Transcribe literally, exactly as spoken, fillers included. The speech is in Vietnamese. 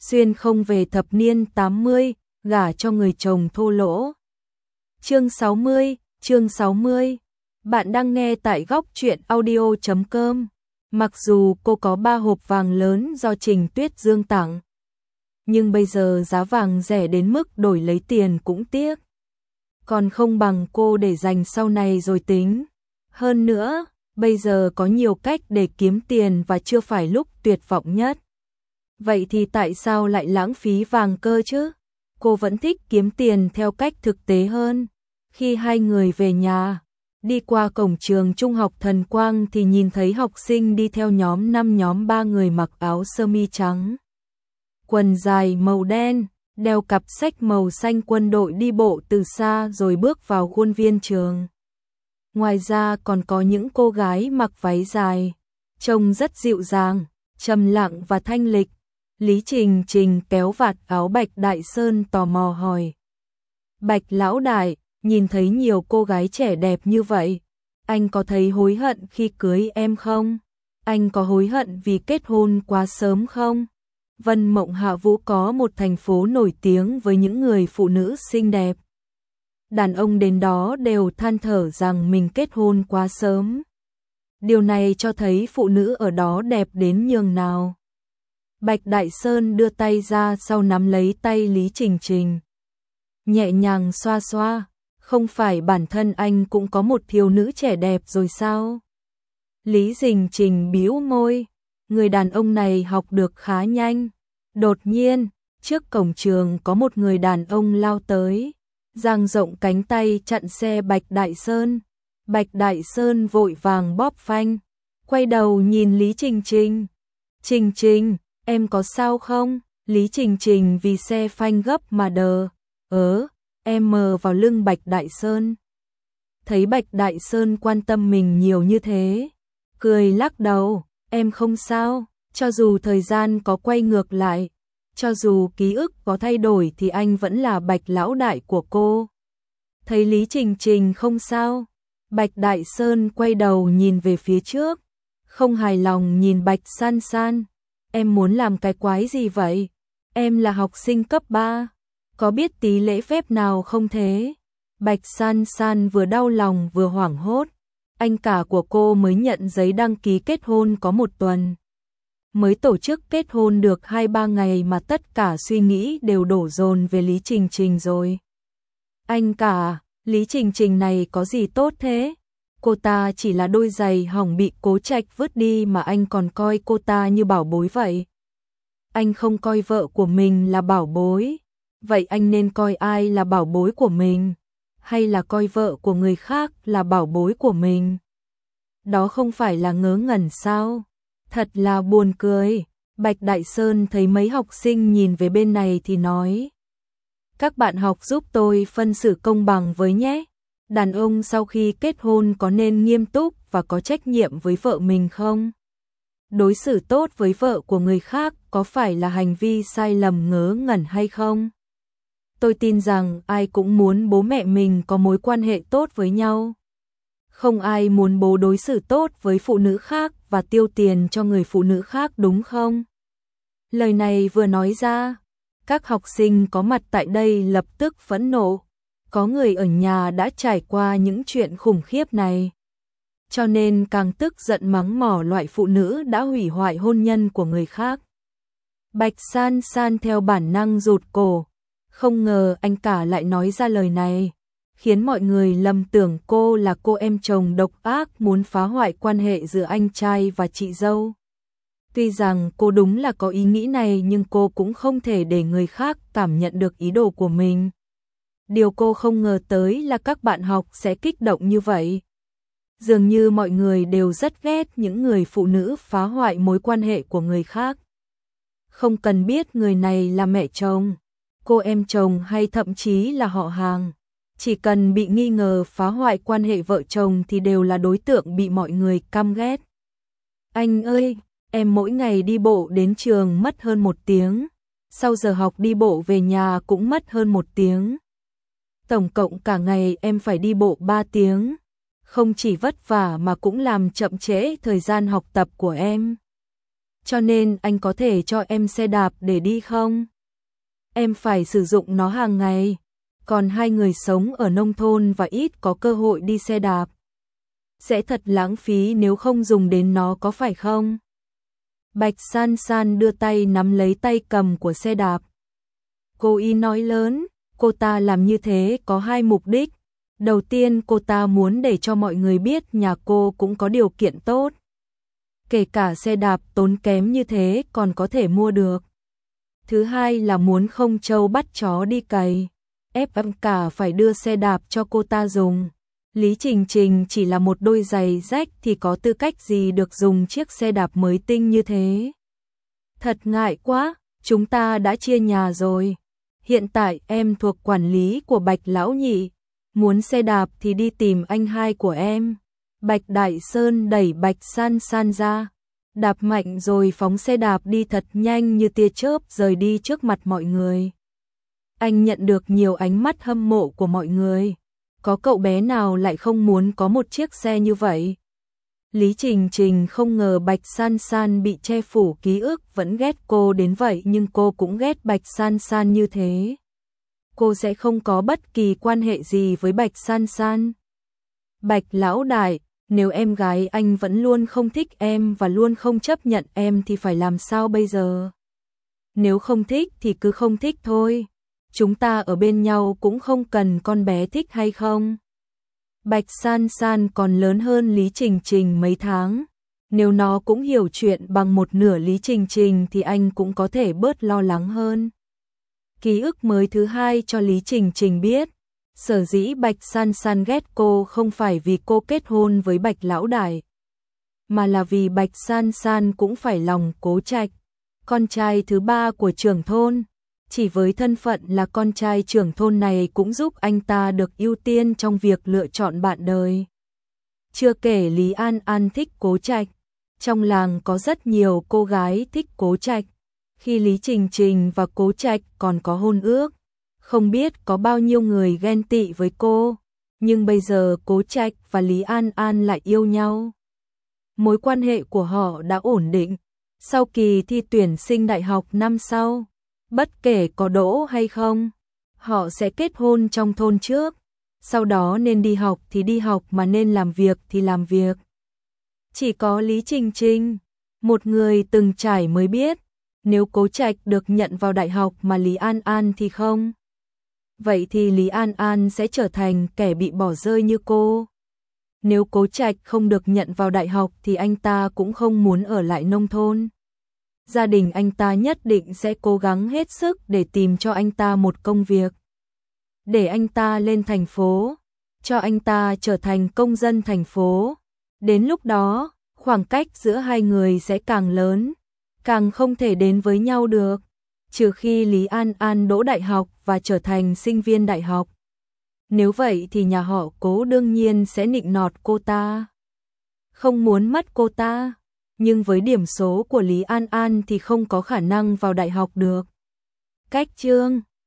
xuyên không về thập niên tám mươi, gả cho người chồng thô lỗ. Chương sáu mươi, chương sáu mươi. Bạn đang nghe tại góc truyện audio chấm com. Mặc dù cô có ba hộp vàng lớn do Trình Tuyết Dương tặng, nhưng bây giờ giá vàng rẻ đến mức đổi lấy tiền cũng tiếc. Còn không bằng cô để dành sau này rồi tính. Hơn nữa, bây giờ có nhiều cách để kiếm tiền và chưa phải lúc tuyệt vọng nhất. Vậy thì tại sao lại lãng phí vàng cơ chứ? Cô vẫn thích kiếm tiền theo cách thực tế hơn. Khi hai người về nhà, đi qua cổng trường trung học Thần Quang thì nhìn thấy học sinh đi theo nhóm năm nhóm ba người mặc áo sơ mi trắng, quần dài màu đen, đeo cặp sách màu xanh quân đội đi bộ từ xa rồi bước vào khuôn viên trường. Ngoài ra còn có những cô gái mặc váy dài, trông rất dịu dàng, trầm lặng và thanh lịch. Lý Trình Trình kéo vạt áo Bạch Đại Sơn tò mò hỏi: Bạch lão đại, nhìn thấy nhiều cô gái trẻ đẹp như vậy, anh có thấy hối hận khi cưới em không? Anh có hối hận vì kết hôn quá sớm không? Vân Mộng Hạ Vũ có một thành phố nổi tiếng với những người phụ nữ xinh đẹp. Đàn ông đến đó đều than thở rằng mình kết hôn quá sớm. Điều này cho thấy phụ nữ ở đó đẹp đến nhường nào. Bạch Đại Sơn đưa tay ra sau nắm lấy tay Lý Trình Trình, nhẹ nhàng xoa xoa. Không phải bản thân anh cũng có một thiếu nữ trẻ đẹp rồi sao? Lý Trình Trình bĩu môi, người đàn ông này học được khá nhanh. Đột nhiên, trước cổng trường có một người đàn ông lao tới, dang rộng cánh tay chặn xe Bạch Đại Sơn. Bạch Đại Sơn vội vàng bóp phanh, quay đầu nhìn Lý Trình Trình. Trình Trình, em có sao không? Lý Trình Trình vì xe phanh gấp mà đờ. Ớ, em mờ vào lưng Bạch Đại Sơn. Thấy Bạch Đại Sơn quan tâm mình nhiều như thế, cười lắc đầu, em không sao, cho dù thời gian có quay ngược lại, cho dù ký ức có thay đổi thì anh vẫn là Bạch lão đại của cô. Thấy Lý Trình Trình không sao, Bạch Đại Sơn quay đầu nhìn về phía trước, không hài lòng nhìn Bạch San San. Em muốn làm cái quái gì vậy? Em là học sinh cấp ba, có biết tí lễ phép nào không thế? Bạch San San vừa đau lòng vừa hoảng hốt. Anh cả của cô mới nhận giấy đăng ký kết hôn có một tuần, mới tổ chức kết hôn được hai ba ngày mà tất cả suy nghĩ đều đổ dồn về Lý Trình Trình rồi. Anh cả, Lý Trình Trình này có gì tốt thế? Cô ta chỉ là đôi giày hỏng bị Cố Trạch vứt đi mà anh còn coi cô ta như bảo bối vậy. Anh không coi vợ của mình là bảo bối, vậy anh nên coi ai là bảo bối của mình? Hay là coi vợ của người khác là bảo bối của mình? Đó không phải là ngớ ngẩn sao? Thật là buồn cười. Bạch Đại Sơn thấy mấy học sinh nhìn về bên này thì nói: Các bạn học giúp tôi phân xử công bằng với nhé. Đàn ông sau khi kết hôn có nên nghiêm túc và có trách nhiệm với vợ mình không? Đối xử tốt với vợ của người khác có phải là hành vi sai lầm ngớ ngẩn hay không? Tôi tin rằng ai cũng muốn bố mẹ mình có mối quan hệ tốt với nhau. Không ai muốn bố đối xử tốt với phụ nữ khác và tiêu tiền cho người phụ nữ khác đúng không? Lời này vừa nói ra, các học sinh có mặt tại đây lập tức phẫn nộ. Có người ở nhà đã trải qua những chuyện khủng khiếp này, cho nên càng tức giận mắng mỏ loại phụ nữ đã hủy hoại hôn nhân của người khác. Bạch San San theo bản năng rụt cổ, không ngờ anh cả lại nói ra lời này, khiến mọi người lầm tưởng cô là cô em chồng độc ác muốn phá hoại quan hệ giữa anh trai và chị dâu. Tuy rằng cô đúng là có ý nghĩ này nhưng cô cũng không thể để người khác cảm nhận được ý đồ của mình. Điều cô không ngờ tới là các bạn học sẽ kích động như vậy. Dường như mọi người đều rất ghét những người phụ nữ phá hoại mối quan hệ của người khác. Không cần biết người này là mẹ chồng, cô em chồng hay thậm chí là họ hàng. Chỉ cần bị nghi ngờ phá hoại quan hệ vợ chồng thì đều là đối tượng bị mọi người căm ghét. Anh ơi, em mỗi ngày đi bộ đến trường mất hơn một tiếng, sau giờ học đi bộ về nhà cũng mất hơn một tiếng. Tổng cộng cả ngày em phải đi bộ ba tiếng, không chỉ vất vả mà cũng làm chậm trễ thời gian học tập của em. cho nên anh có thể cho em xe đạp để đi không? Em phải sử dụng nó hàng ngày, còn hai người sống ở nông thôn và ít có cơ hội đi xe đạp. Sẽ thật lãng phí nếu không dùng đến nó có phải không? Bạch San San đưa tay nắm lấy tay cầm của xe đạp. Cô ý nói lớn, cô ta làm như thế có hai mục đích. Đầu tiên cô ta muốn để cho mọi người biết nhà cô cũng có điều kiện tốt. Kể cả xe đạp tốn kém như thế còn có thể mua được. Thứ hai là muốn không trâu bắt chó đi cày, ép em cả phải đưa xe đạp cho cô ta dùng. Lý Trình Trình chỉ là một đôi giày rách thì có tư cách gì được dùng chiếc xe đạp mới tinh như thế. Thật ngại quá, chúng ta đã chia nhà rồi. Hiện tại em thuộc quản lý của Bạch Lão Nhị, muốn xe đạp thì đi tìm anh hai của em. Bạch Đại Sơn đẩy Bạch San San ra, đạp mạnh rồi phóng xe đạp đi thật nhanh như tia chớp rời đi trước mặt mọi người. Anh nhận được nhiều ánh mắt hâm mộ của mọi người. Có cậu bé nào lại không muốn có một chiếc xe như vậy? Lý Trình Trình không ngờ Bạch San San bị che phủ ký ức vẫn ghét cô đến vậy, nhưng cô cũng ghét Bạch San San như thế. Cô sẽ không có bất kỳ quan hệ gì với Bạch San San. Bạch Lão Đại, nếu em gái anh vẫn luôn không thích em và luôn không chấp nhận em thì phải làm sao bây giờ? Nếu không thích thì cứ không thích thôi. Chúng ta ở bên nhau cũng không cần con bé thích hay không. Bạch San San còn lớn hơn Lý Trình Trình mấy tháng. Nếu nó cũng hiểu chuyện bằng một nửa Lý Trình Trình thì anh cũng có thể bớt lo lắng hơn. Ký ức mới thứ hai cho Lý Trình Trình biết. Sở dĩ Bạch San San ghét cô không phải vì cô kết hôn với Bạch Lão Đại, mà là vì Bạch San San cũng phải lòng Cố Trạch, con trai thứ ba của trưởng thôn. Chỉ với thân phận là con trai trưởng thôn này cũng giúp anh ta được ưu tiên trong việc lựa chọn bạn đời. Chưa kể Lý An An thích Cố Trạch, trong làng có rất nhiều cô gái thích Cố Trạch. Khi Lý Trình Trình và Cố Trạch còn có hôn ước, không biết có bao nhiêu người ghen tị với cô, nhưng bây giờ Cố Trạch và Lý An An lại yêu nhau. Mối quan hệ của họ đã ổn định. Sau kỳ thi tuyển sinh đại học năm sau, bất kể có đỗ hay không, họ sẽ kết hôn trong thôn trước, sau đó nên đi học thì đi học mà nên làm việc thì làm việc. Chỉ có Lý Trình Trình, một người từng trải mới biết, nếu Cố Trạch được nhận vào đại học mà Lý An An thì không. Vậy thì Lý An An sẽ trở thành kẻ bị bỏ rơi như cô. Nếu Cố Trạch không được nhận vào đại học thì anh ta cũng không muốn ở lại nông thôn. Gia đình anh ta nhất định sẽ cố gắng hết sức để tìm cho anh ta một công việc. Để anh ta lên thành phố, cho anh ta trở thành công dân thành phố. Đến lúc đó, khoảng cách giữa hai người sẽ càng lớn, càng không thể đến với nhau được. Trừ khi Lý An An đỗ đại học và trở thành sinh viên đại học. Nếu vậy thì nhà họ Cố đương nhiên sẽ nịnh nọt cô ta, không muốn mất cô ta. Nhưng với điểm số của Lý An An thì không có khả năng vào đại học được. Cách chương